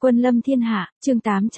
Quân lâm thiên hạ, chương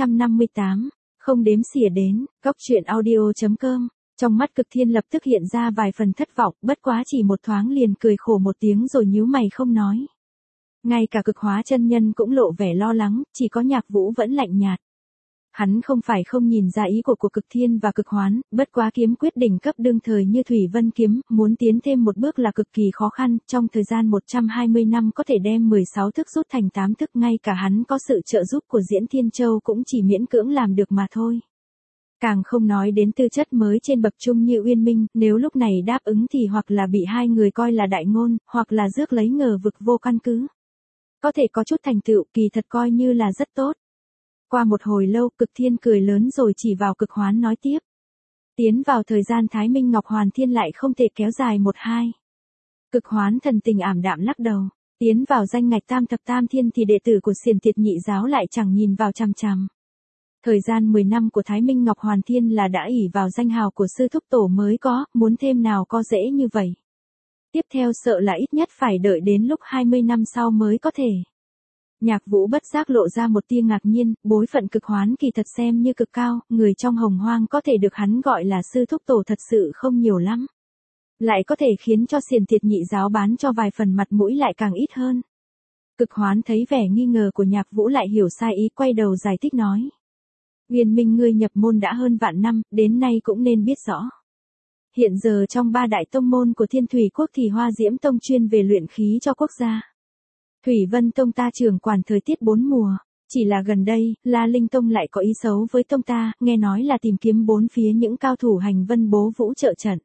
858, không đếm xỉa đến, góc truyện audio.com. Trong mắt Cực Thiên lập tức hiện ra vài phần thất vọng, bất quá chỉ một thoáng liền cười khổ một tiếng rồi nhíu mày không nói. Ngay cả Cực Hóa chân nhân cũng lộ vẻ lo lắng, chỉ có Nhạc Vũ vẫn lạnh nhạt. Hắn không phải không nhìn ra ý của Cực Thiên và Cực Hoán, bất quá kiếm quyết đỉnh cấp đương thời như Thủy Vân kiếm, muốn tiến thêm một bước là cực kỳ khó khăn, trong thời gian 120 năm có thể đem 16 thức rút thành 8 thức, ngay cả hắn có sự trợ giúp của Diễn Thiên Châu cũng chỉ miễn cưỡng làm được mà thôi. Càng không nói đến tư chất mới trên bậc trung như Uyên Minh, nếu lúc này đáp ứng thì hoặc là bị hai người coi là đại ngôn, hoặc là rước lấy ngờ vực vô căn cứ. Có thể có chút thành tựu, kỳ thật coi như là rất tốt. Qua một hồi lâu, Cực Thiên cười lớn rồi chỉ vào Cực Hoán nói tiếp. Tiến vào thời gian Thái Minh Ngọc Hoàn Thiên lại không thể kéo dài 1-2. Cực Hoán thần tình ảm đạm lắc đầu. Tiến vào danh ngạch tam thập tam thiên thì đệ tử của Xiển Tiệt Nhị giáo lại chẳng nhìn vào chằm chằm. Thời gian 10 năm của Thái Minh Ngọc Hoàn Thiên là đã ỷ vào danh hào của sư thúc tổ mới có, muốn thêm nào có dễ như vậy. Tiếp theo sợ là ít nhất phải đợi đến lúc 20 năm sau mới có thể. Nhạc Vũ bất giác lộ ra một tia ngạc nhiên, bối phận Cực Hoán kỳ thật xem như cực cao, người trong Hồng Hoang có thể được hắn gọi là sư thúc tổ thật sự không nhiều lắm. Lại có thể khiến cho Xiển Tiệt Nhị giáo bán cho vài phần mặt mũi lại càng ít hơn. Cực Hoán thấy vẻ nghi ngờ của Nhạc Vũ lại hiểu sai ý, quay đầu giải thích nói. Uyên Minh ngươi nhập môn đã hơn vạn năm, đến nay cũng nên biết rõ. Hiện giờ trong 3 đại tông môn của Thiên Thủy Quốc thì Hoa Diễm Tông chuyên về luyện khí cho quốc gia. Thủy Vân Tông ta trưởng quản thời tiết 4 mùa, chỉ là gần đây, La Linh Tông lại có ý xấu với tông ta, nghe nói là tìm kiếm bốn phía những cao thủ hành vân bố vũ trợ trận.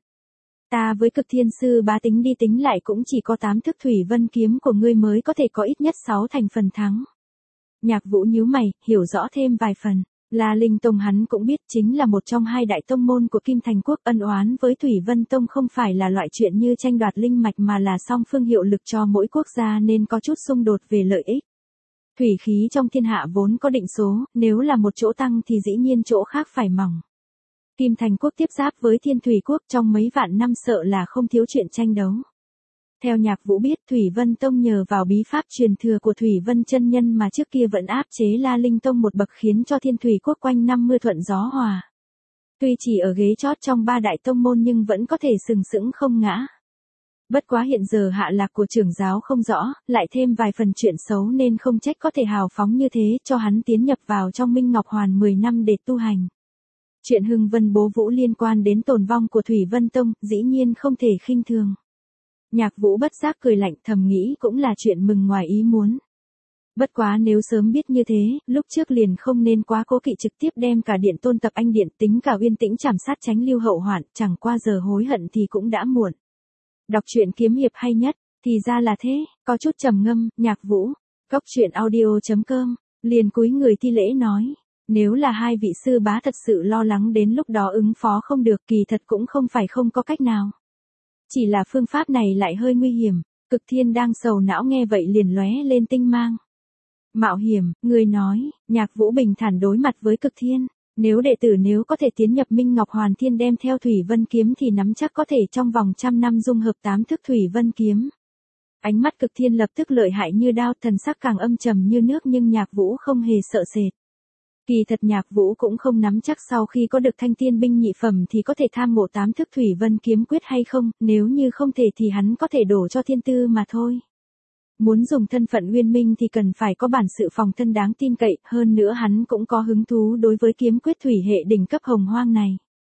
Ta với Cực Thiên sư bá tính đi tính lại cũng chỉ có 8 thức Thủy Vân kiếm của ngươi mới có thể có ít nhất 6 thành phần thắng. Nhạc Vũ nhíu mày, hiểu rõ thêm vài phần. La Linh Tông hắn cũng biết chính là một trong 2 đại tông môn của Kim Thành Quốc, ân oán với Thủy Vân Tông không phải là loại chuyện như tranh đoạt linh mạch mà là song phương hiệu lực cho mỗi quốc gia nên có chút xung đột về lợi ích. Thủy khí trong thiên hạ vốn có định số, nếu là một chỗ tăng thì dĩ nhiên chỗ khác phải mỏng. Kim Thành Quốc tiếp giáp với Thiên Thủy Quốc trong mấy vạn năm sợ là không thiếu chuyện tranh đấu. Theo Nhạc Vũ biết, Thủy Vân Tông nhờ vào bí pháp truyền thừa của Thủy Vân chân nhân mà trước kia vẫn áp chế La Linh Tông một bậc khiến cho Thiên Thủy Quốc quanh năm mưa thuận gió hòa. Tuy chỉ ở ghế chót trong 3 đại tông môn nhưng vẫn có thể sừng sững không ngã. Bất quá hiện giờ hạ lạc của trưởng giáo không rõ, lại thêm vài phần chuyện xấu nên không trách có thể hào phóng như thế cho hắn tiến nhập vào trong Minh Ngọc Hoàn 10 năm để tu hành. Chuyện hưng vân bố vũ liên quan đến tồn vong của Thủy Vân Tông, dĩ nhiên không thể khinh thường. Nhạc Vũ bất giác cười lạnh, thầm nghĩ cũng là chuyện mừng ngoài ý muốn. Bất quá nếu sớm biết như thế, lúc trước liền không nên quá cố kỵ trực tiếp đem cả điện Tôn Tập Anh điện tính cả Uyên Tĩnh trảm sát tránh lưu hậu hoạn, chẳng qua giờ hối hận thì cũng đã muộn. Đọc truyện kiếm hiệp hay nhất, thì ra là thế, có chút trầm ngâm, Nhạc Vũ, góc truyện audio.com, liền cúi người thi lễ nói. Nếu là hai vị sư bá thật sự lo lắng đến lúc đó ứng phó không được kỳ thật cũng không phải không có cách nào. Chỉ là phương pháp này lại hơi nguy hiểm, Cực Thiên đang sầu não nghe vậy liền lóe lên tinh mang. Mạo hiểm, người nói, Nhạc Vũ bình thản đối mặt với Cực Thiên, nếu đệ tử nếu có thể tiến nhập Minh Ngọc Hoàn Thiên đem theo Thủy Vân kiếm thì nắm chắc có thể trong vòng 100 năm dung hợp 8 thức Thủy Vân kiếm. Ánh mắt Cực Thiên lập tức lợi hại như đao, thần sắc càng âm trầm như nước nhưng Nhạc Vũ không hề sợ sệt. Kỳ thật Nhạc Vũ cũng không nắm chắc sau khi có được thanh tiên binh nhị phẩm thì có thể tham ngộ 8 thức Thủy Vân kiếm quyết hay không, nếu như không thể thì hắn có thể đổ cho thiên tư mà thôi. Muốn dùng thân phận Uyên Minh thì cần phải có bản sự phòng thân đáng tin cậy, hơn nữa hắn cũng có hứng thú đối với kiếm quyết thủy hệ đỉnh cấp Hồng Hoang này.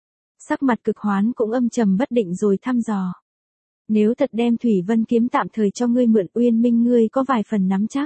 Sắc mặt Cực Hoán cũng âm trầm bất định rồi thăm dò. Nếu thật đem Thủy Vân kiếm tạm thời cho ngươi mượn, Uyên Minh ngươi có vài phần nắm chắc.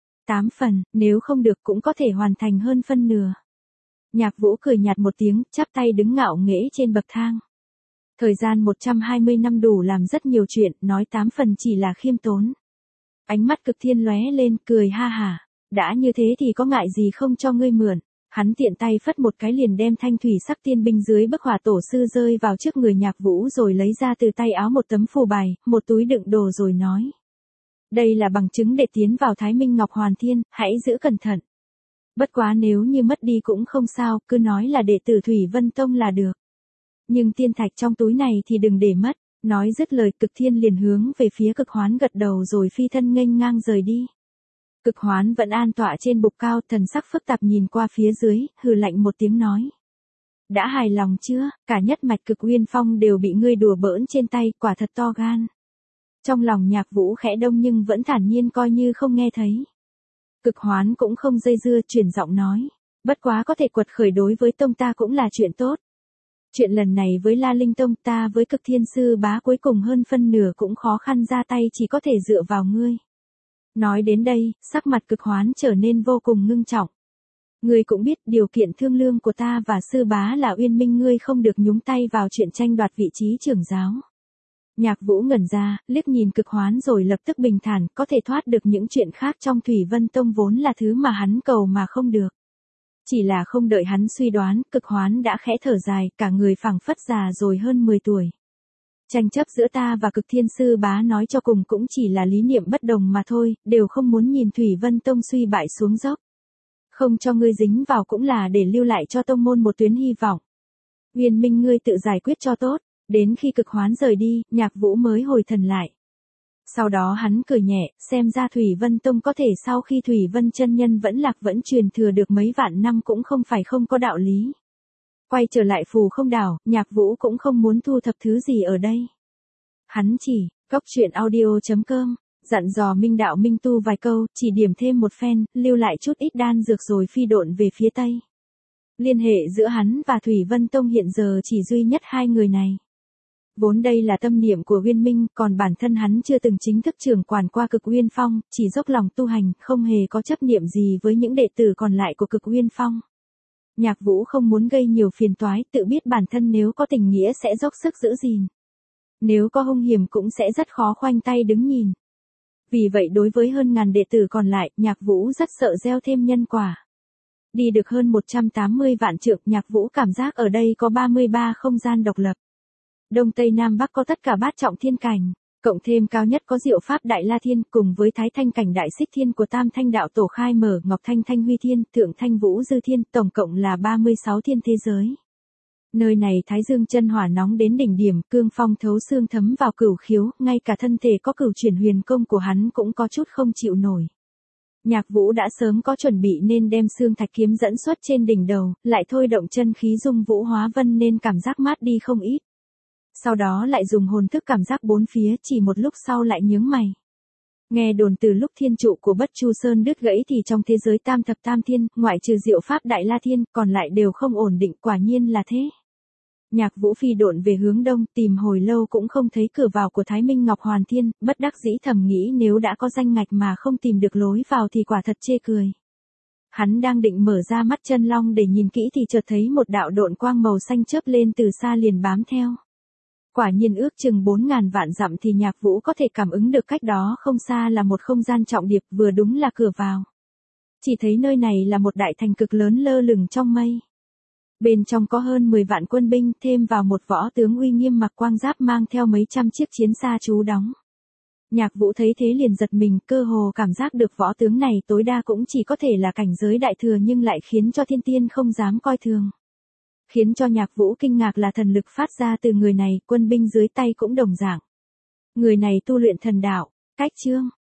8 phần, nếu không được cũng có thể hoàn thành hơn phân nửa. Nhạc Vũ cười nhạt một tiếng, chắp tay đứng ngạo nghễ trên bậc thang. Thời gian 120 năm đủ làm rất nhiều chuyện, nói 8 phần chỉ là khiêm tốn. Ánh mắt Cực Thiên lóe lên, cười ha hả. Đã như thế thì có ngại gì không cho ngươi mượn. Hắn tiện tay phất một cái liền đem thanh thủy sắc tiên binh dưới bức hỏa tổ sư rơi vào trước người Nhạc Vũ rồi lấy ra từ tay áo một tấm phù bài, một túi đựng đồ rồi nói. Đây là bằng chứng để tiến vào Thái Minh Ngọc Hoàn Thiên, hãy giữ cẩn thận. Bất quá nếu như mất đi cũng không sao, cứ nói là đệ tử Thủy Vân Tông là được. Nhưng tiên thạch trong túi này thì đừng để mất. Nói dứt lời Cực Thiên liền hướng về phía Cực Hoán gật đầu rồi phi thân nghênh ngang rời đi. Cực Hoán vẫn an tọa trên bục cao, thần sắc phức tạp nhìn qua phía dưới, hừ lạnh một tiếng nói. Đã hài lòng chưa, cả nhất mạch Cực Uyên Phong đều bị ngươi đùa bỡn trên tay, quả thật to gan. Trong lòng Nhạc Vũ khẽ đông nhưng vẫn thản nhiên coi như không nghe thấy. Cực Hoán cũng không dây dưa, chuyển giọng nói. Bất quá có thể quật khởi đối với tông ta cũng là chuyện tốt. Chuyện lần này với La Linh Tông ta với Cực Thiên Sư Bá cuối cùng hơn phân nửa cũng khó khăn ra tay, chỉ có thể dựa vào ngươi. Nói đến đây, sắc mặt Cực Hoán trở nên vô cùng ngưng trọng. Ngươi cũng biết điều kiện thương lương của ta và sư bá là Uyên Minh, ngươi không được nhúng tay vào chuyện tranh đoạt vị trí trưởng giáo. Nhạc Vũ ngẩn ra, liếc nhìn Cực Hoán rồi lập tức bình thản, có thể thoát được những chuyện khác trong Thủy Vân Tông vốn là thứ mà hắn cầu mà không được. Chỉ là không đợi hắn suy đoán, Cực Hoán đã khẽ thở dài, cả người phảng phất già rồi hơn 10 tuổi. Tranh chấp giữa ta và Cực Thiên Sư Bá nói cho cùng cũng chỉ là lý niệm bất đồng mà thôi, đều không muốn nhìn Thủy Vân Tông suy bại xuống dốc. Không cho ngươi dính vào cũng là để lưu lại cho tông môn một tuyến hy vọng. Uyên Minh, ngươi tự giải quyết cho tốt. Đến khi Cực Hoán rời đi, Nhạc Vũ mới hồi thần lại. Sau đó hắn cười nhẹ, xem ra Thủy Vân Tông có thể sau khi Thủy Vân chân nhân vẫn lạc vẫn truyền thừa được mấy vạn năm cũng không phải không có đạo lý. Quay trở lại Phù Không Đảo, Nhạc Vũ cũng không muốn thu thập thứ gì ở đây. Hắn chỉ, coctruyện.audio.com, dặn dò Minh Đạo Minh Tu vài câu, chỉ điểm thêm một phen, lưu lại chút ít đan dược rồi phi độn về phía Tây. Liên hệ giữa hắn và Thủy Vân Tông hiện giờ chỉ duy nhất hai người này. Vốn đây là tâm niệm của Uyên Minh, còn bản thân hắn chưa từng chính thức trưởng quản qua Cực Uyên Phong, chỉ dốc lòng tu hành, không hề có chấp niệm gì với những đệ tử còn lại của Cực Uyên Phong. Nhạc Vũ không muốn gây nhiều phiền toái, tự biết bản thân nếu có tình nghĩa sẽ dốc sức giữ gìn. Nếu có hung hiểm cũng sẽ rất khó khoanh tay đứng nhìn. Vì vậy đối với hơn ngàn đệ tử còn lại, Nhạc Vũ rất sợ gieo thêm nhân quả. Đi được hơn 180 vạn trượng, Nhạc Vũ cảm giác ở đây có 33 không gian độc lập. Đông Tây Nam Bắc có tất cả bát trọng thiên cảnh, cộng thêm cao nhất có Diệu Pháp Đại La Thiên, cùng với Thái Thanh cảnh Đại Xích Thiên của Tam Thanh Đạo Tổ khai mở, Ngọc Thanh Thanh Huy Thiên, Thượng Thanh Vũ Dư Thiên, tổng cộng là 36 thiên thế giới. Nơi này Thái Dương chân hỏa nóng đến đỉnh điểm, cương phong thấu xương thấm vào cửu khiếu, ngay cả thân thể có Cửu Chuyển Huyền Công của hắn cũng có chút không chịu nổi. Nhạc Vũ đã sớm có chuẩn bị nên đem xương thạch kiếm dẫn xuất trên đỉnh đầu, lại thôi động chân khí dung Vũ Hóa Vân nên cảm giác mát đi không ít. Sau đó lại dùng hồn thức cảm giác bốn phía, chỉ một lúc sau lại nhướng mày. Nghe đồn từ lúc thiên trụ của Bất Chu Sơn đứt gãy thì trong thế giới tam thập tam thiên, ngoại trừ Diệu Pháp Đại La Thiên, còn lại đều không ổn định, quả nhiên là thế. Nhạc Vũ phi độn về hướng đông, tìm hồi lâu cũng không thấy cửa vào của Thái Minh Ngọc Hoàn Thiên, bất đắc dĩ thầm nghĩ nếu đã có danh ngạch mà không tìm được lối vào thì quả thật chê cười. Hắn đang định mở ra mắt chân long để nhìn kỹ thì chợt thấy một đạo độn quang màu xanh chớp lên từ xa liền bám theo. Quả nhiên ước chừng 4.000 vạn dặm thì Nhạc Vũ có thể cảm ứng được cách đó không xa là một không gian trọng điệp, vừa đúng là cửa vào. Chỉ thấy nơi này là một đại thành cực lớn lơ lửng trong mây. Bên trong có hơn 10 vạn quân binh, thêm vào một võ tướng uy nghiêm mặc quang giáp mang theo mấy trăm chiếc chiến xa trú đóng. Nhạc Vũ thấy thế liền giật mình, cơ hồ cảm giác được võ tướng này tối đa cũng chỉ có thể là cảnh giới đại thừa nhưng lại khiến cho thiên tiên không dám coi thường. Khiến cho Nhạc Vũ kinh ngạc là thần lực phát ra từ người này, quân binh dưới tay cũng đồng dạng. Người này tu luyện thần đạo, cách chương.